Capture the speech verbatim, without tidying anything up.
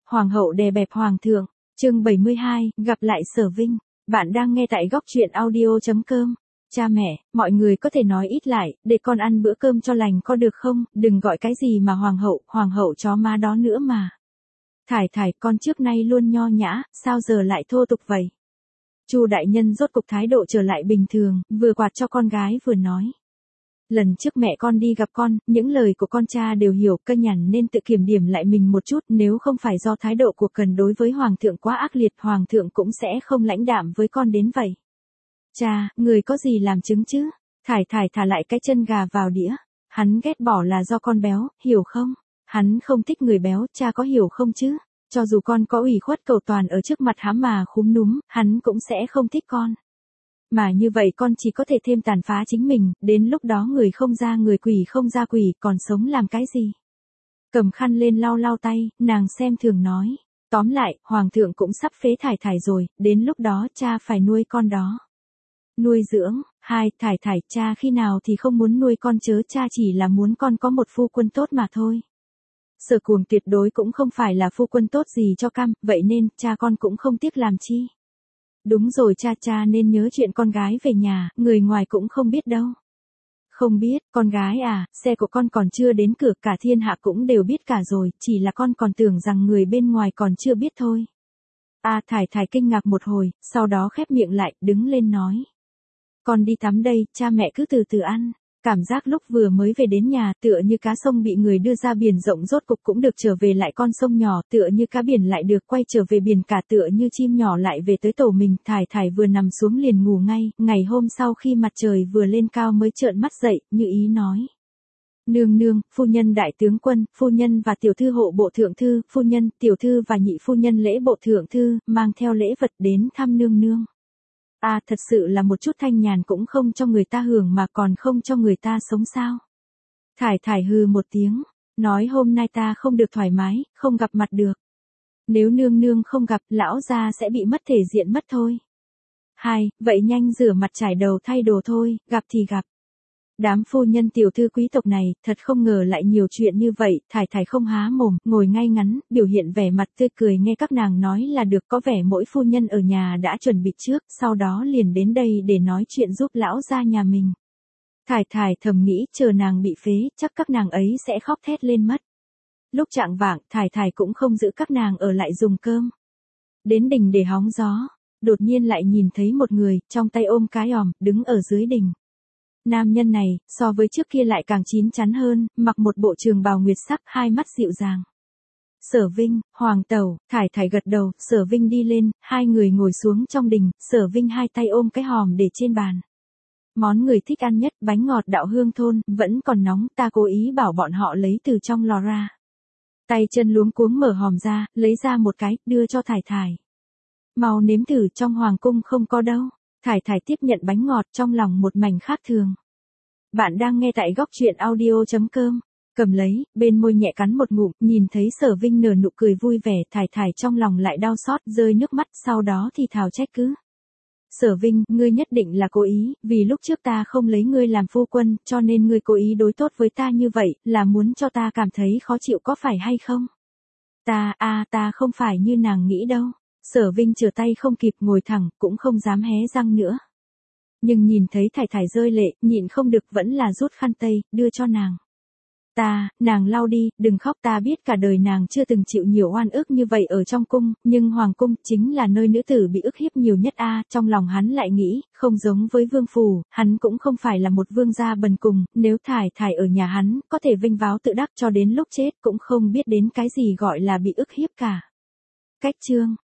Hoàng hậu đè bẹp hoàng thượng, chương bảy mươi hai, gặp lại Sở Vinh. Bạn đang nghe tại góc truyện audio chấm com. Cha mẹ, mọi người có thể nói ít lại, để con ăn bữa cơm cho lành có được không, đừng gọi cái gì mà hoàng hậu, hoàng hậu chó má đó nữa mà. Thải thải, con trước nay luôn nho nhã, sao giờ lại thô tục vậy? Chu đại nhân rốt cục thái độ trở lại bình thường, vừa quạt cho con gái vừa nói. Lần trước mẹ con đi gặp con, những lời của con cha đều hiểu, cơ nhằn nên tự kiểm điểm lại mình một chút, nếu không phải do thái độ của Cần đối với hoàng thượng quá ác liệt, hoàng thượng cũng sẽ không lãnh đạm với con đến vậy. Cha, người có gì làm chứng chứ? Thải thải thả lại cái chân gà vào đĩa. Hắn ghét bỏ là do con béo, hiểu không? Hắn không thích người béo, cha có hiểu không chứ? Cho dù con có ủy khuất cầu toàn ở trước mặt hắn mà khúm núm, hắn cũng sẽ không thích con. Mà như vậy con chỉ có thể thêm tàn phá chính mình, đến lúc đó người không ra người quỷ không ra quỷ, còn sống làm cái gì? Cầm khăn lên lau lau tay, nàng xem thường nói. Tóm lại, hoàng thượng cũng sắp phế thải thải rồi, đến lúc đó cha phải nuôi con đó. Nuôi dưỡng, hai, thải thải, cha khi nào thì không muốn nuôi con chớ, cha chỉ là muốn con có một phu quân tốt mà thôi. Sở Cuồng tuyệt đối cũng không phải là phu quân tốt gì cho cam, vậy nên, cha con cũng không tiếc làm chi. Đúng rồi cha, cha nên nhớ chuyện con gái về nhà, người ngoài cũng không biết đâu. Không biết, con gái à, xe của con còn chưa đến cửa, cả thiên hạ cũng đều biết cả rồi, chỉ là con còn tưởng rằng người bên ngoài còn chưa biết thôi. À, thải thải kinh ngạc một hồi, sau đó khép miệng lại, đứng lên nói. Con đi tắm đây, cha mẹ cứ từ từ ăn. Cảm giác lúc vừa mới về đến nhà tựa như cá sông bị người đưa ra biển rộng rốt cục cũng được trở về lại con sông nhỏ, tựa như cá biển lại được quay trở về biển cả, tựa như chim nhỏ lại về tới tổ mình. Thải thải vừa nằm xuống liền ngủ ngay, ngày hôm sau khi mặt trời vừa lên cao mới trợn mắt dậy, như ý nói. Nương nương, phu nhân đại tướng quân, phu nhân và tiểu thư hộ bộ thượng thư, phu nhân, tiểu thư và nhị phu nhân lễ bộ thượng thư, mang theo lễ vật đến thăm nương nương. À, thật sự là một chút thanh nhàn cũng không cho người ta hưởng mà còn không cho người ta sống sao. Thải thải hừ một tiếng, nói hôm nay ta không được thoải mái, không gặp mặt được. Nếu nương nương không gặp, lão gia sẽ bị mất thể diện mất thôi. Hai, vậy nhanh rửa mặt trải đầu thay đồ thôi, gặp thì gặp. Đám phu nhân tiểu thư quý tộc này, thật không ngờ lại nhiều chuyện như vậy, thải thải không há mồm, ngồi ngay ngắn, biểu hiện vẻ mặt tươi cười nghe các nàng nói là được, có vẻ mỗi phu nhân ở nhà đã chuẩn bị trước, sau đó liền đến đây để nói chuyện giúp lão gia nhà mình. Thải thải thầm nghĩ, chờ nàng bị phế, chắc các nàng ấy sẽ khóc thét lên mất. Lúc chạng vạng, thải thải cũng không giữ các nàng ở lại dùng cơm. Đến đình để hóng gió, đột nhiên lại nhìn thấy một người, trong tay ôm cái òm, đứng ở dưới đình. Nam nhân này, so với trước kia lại càng chín chắn hơn, mặc một bộ trường bào nguyệt sắc, hai mắt dịu dàng. Sở Vinh, hoàng tẩu, thải thải gật đầu, Sở Vinh đi lên, hai người ngồi xuống trong đình, Sở Vinh hai tay ôm cái hòm để trên bàn. Món người thích ăn nhất, bánh ngọt đạo hương thôn, vẫn còn nóng, ta cố ý bảo bọn họ lấy từ trong lò ra. Tay chân luống cuống mở hòm ra, lấy ra một cái, đưa cho thải thải. Mau nếm thử, trong hoàng cung không có đâu. Thải thải tiếp nhận bánh ngọt, trong lòng một mảnh khác thường. Bạn đang nghe tại góc truyện audio chấm com. Cầm lấy, bên môi nhẹ cắn một ngụm, nhìn thấy Sở Vinh nở nụ cười vui vẻ, thải thải trong lòng lại đau xót, rơi nước mắt, sau đó thì thào trách cứ. Sở Vinh, ngươi nhất định là cố ý, vì lúc trước ta không lấy ngươi làm phu quân, cho nên ngươi cố ý đối tốt với ta như vậy, là muốn cho ta cảm thấy khó chịu có phải hay không? Ta, a à, ta không phải như nàng nghĩ đâu. Sở Vinh trở tay không kịp ngồi thẳng, cũng không dám hé răng nữa. Nhưng nhìn thấy thải thải rơi lệ, nhịn không được vẫn là rút khăn tây, đưa cho nàng. Ta, nàng lau đi, đừng khóc, ta biết cả đời nàng chưa từng chịu nhiều oan ức như vậy ở trong cung, nhưng hoàng cung chính là nơi nữ tử bị ức hiếp nhiều nhất a. À, trong lòng hắn lại nghĩ, không giống với vương phủ, hắn cũng không phải là một vương gia bần cùng, nếu thải thải ở nhà hắn, có thể vinh váo tự đắc cho đến lúc chết cũng không biết đến cái gì gọi là bị ức hiếp cả. Cách chương